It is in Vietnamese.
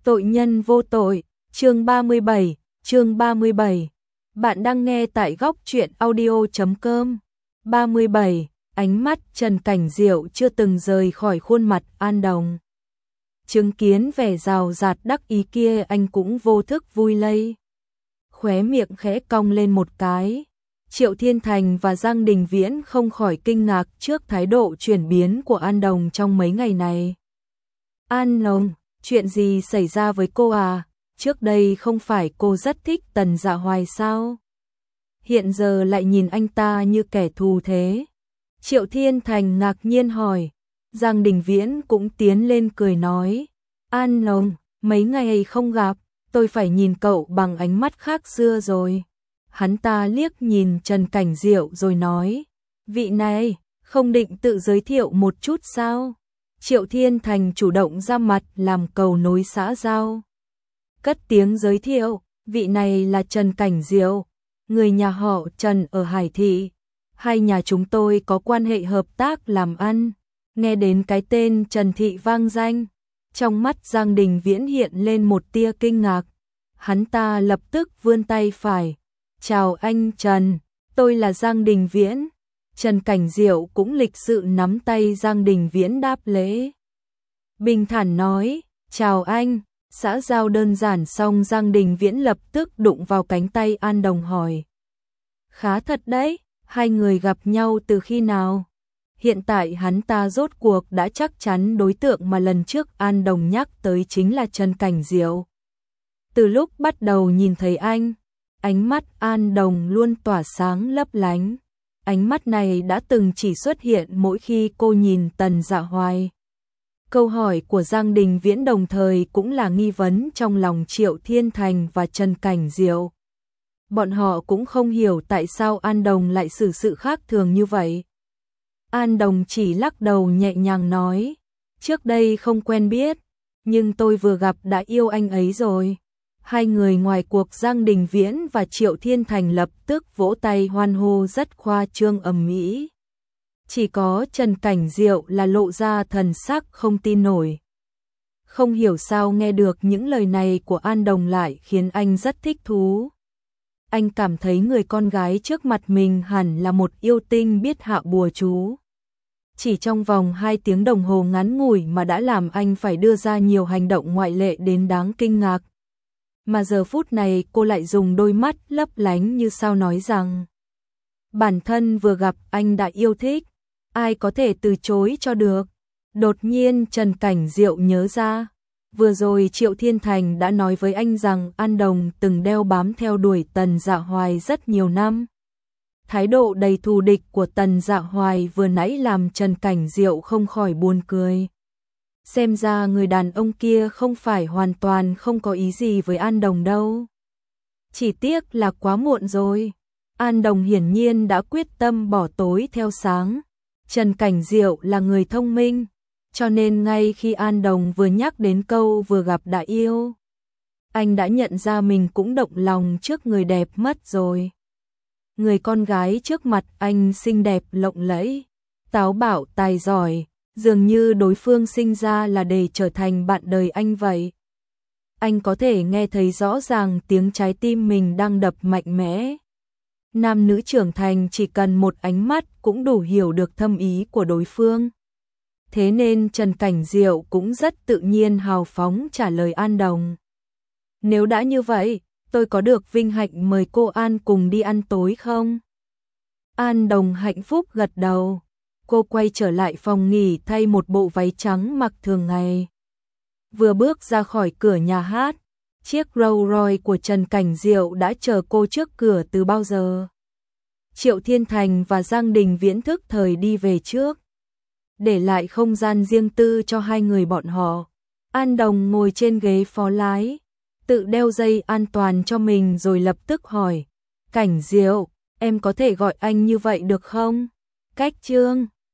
Tội nhân vô tội, chương 37. Bạn đang nghe tại góc truyện audio.com. 37. Ánh mắt Trần Cảnh Diệu chưa từng rời khỏi khuôn mặt An Đồng. Chứng kiến vẻ rào rạt đắc ý kia, anh cũng vô thức vui lây. Khóe miệng khẽ cong lên một cái. Triệu Thiên Thành và Giang Đình Viễn không khỏi kinh ngạc trước thái độ chuyển biến của An Đồng trong mấy ngày này. An Đồng, chuyện gì xảy ra với cô à? Trước đây không phải cô rất thích Tần Dạ Hoài sao? Hiện giờ lại nhìn anh ta như kẻ thù thế. Triệu Thiên Thành ngạc nhiên hỏi. Giang Đình Viễn cũng tiến lên cười nói. An Đồng, mấy ngày không gặp, tôi phải nhìn cậu bằng ánh mắt khác xưa rồi. Hắn ta liếc nhìn Trần Cảnh Diệu rồi nói. Vị này, không định tự giới thiệu một chút sao? Triệu Thiên Thành chủ động ra mặt làm cầu nối xã giao. Cất tiếng giới thiệu, vị này là Trần Cảnh Diệu, người nhà họ Trần ở Hải Thị. Hai nhà chúng tôi có quan hệ hợp tác làm ăn. Nghe đến cái tên Trần Thị vang danh, trong mắt Giang Đình Viễn hiện lên một tia kinh ngạc. Hắn ta lập tức vươn tay phải. Chào anh Trần, tôi là Giang Đình Viễn. Trần Cảnh Diệu cũng lịch sự nắm tay Giang Đình Viễn đáp lễ. Bình thản nói, chào anh. Xã giao đơn giản xong, Giang Đình Viễn lập tức đụng vào cánh tay An Đồng hỏi. Khá thật đấy, hai người gặp nhau từ khi nào? Hiện tại hắn ta rốt cuộc đã chắc chắn đối tượng mà lần trước An Đồng nhắc tới chính là Trần Cảnh Diệu. Từ lúc bắt đầu nhìn thấy anh, ánh mắt An Đồng luôn tỏa sáng lấp lánh. Ánh mắt này đã từng chỉ xuất hiện mỗi khi cô nhìn Tần Dạ Hoài. Câu hỏi của Giang Đình Viễn đồng thời cũng là nghi vấn trong lòng Triệu Thiên Thành và Trần Cảnh Diệu. Bọn họ cũng không hiểu tại sao An Đồng lại xử sự khác thường như vậy. An Đồng chỉ lắc đầu nhẹ nhàng nói, trước đây không quen biết, nhưng tôi vừa gặp đã yêu anh ấy rồi. Hai người ngoài cuộc Giang Đình Viễn và Triệu Thiên Thành lập tức vỗ tay hoan hô rất khoa trương ầm ĩ. Chỉ có Trần Cảnh Diệu là lộ ra thần sắc không tin nổi. Không hiểu sao nghe được những lời này của An Đồng lại khiến anh rất thích thú. Anh cảm thấy người con gái trước mặt mình hẳn là một yêu tinh biết hạ bùa chú. Chỉ trong vòng 2 tiếng đồng hồ ngắn ngủi mà đã làm anh phải đưa ra nhiều hành động ngoại lệ đến đáng kinh ngạc. Mà giờ phút này cô lại dùng đôi mắt lấp lánh như sao nói rằng bản thân vừa gặp anh đã yêu thích, ai có thể từ chối cho được. Đột nhiên Trần Cảnh Diệu nhớ ra, vừa rồi Triệu Thiên Thành đã nói với anh rằng An Đồng từng đeo bám theo đuổi Tần Dạ Hoài rất nhiều năm. Thái độ đầy thù địch của Tần Dạ Hoài vừa nãy làm Trần Cảnh Diệu không khỏi buồn cười. Xem ra người đàn ông kia không phải hoàn toàn không có ý gì với An Đồng đâu. Chỉ tiếc là quá muộn rồi. An Đồng hiển nhiên đã quyết tâm bỏ tối theo sáng. Trần Cảnh Diệu là người thông minh, cho nên ngay khi An Đồng vừa nhắc đến câu vừa gặp đã yêu, anh đã nhận ra mình cũng động lòng trước người đẹp mất rồi. Người con gái trước mặt anh xinh đẹp lộng lẫy, táo bạo tài giỏi, dường như đối phương sinh ra là để trở thành bạn đời anh vậy. Anh có thể nghe thấy rõ ràng tiếng trái tim mình đang đập mạnh mẽ. Nam nữ trưởng thành chỉ cần một ánh mắt cũng đủ hiểu được thâm ý của đối phương. Thế nên Trần Cảnh Diệu cũng rất tự nhiên hào phóng trả lời An Đồng. Nếu đã như vậy, tôi có được vinh hạnh mời cô An cùng đi ăn tối không? An Đồng hạnh phúc gật đầu. Cô quay trở lại phòng nghỉ thay một bộ váy trắng mặc thường ngày. Vừa bước ra khỏi cửa nhà hát, chiếc Rolls Royce của Trần Cảnh Diệu đã chờ cô trước cửa từ bao giờ. Triệu Thiên Thành và Giang Đình Viễn thức thời đi về trước, để lại không gian riêng tư cho hai người bọn họ. An Đồng ngồi trên ghế phó lái, tự đeo dây an toàn cho mình rồi lập tức hỏi, Cảnh Diệu, em có thể gọi anh như vậy được không? Cách Trương,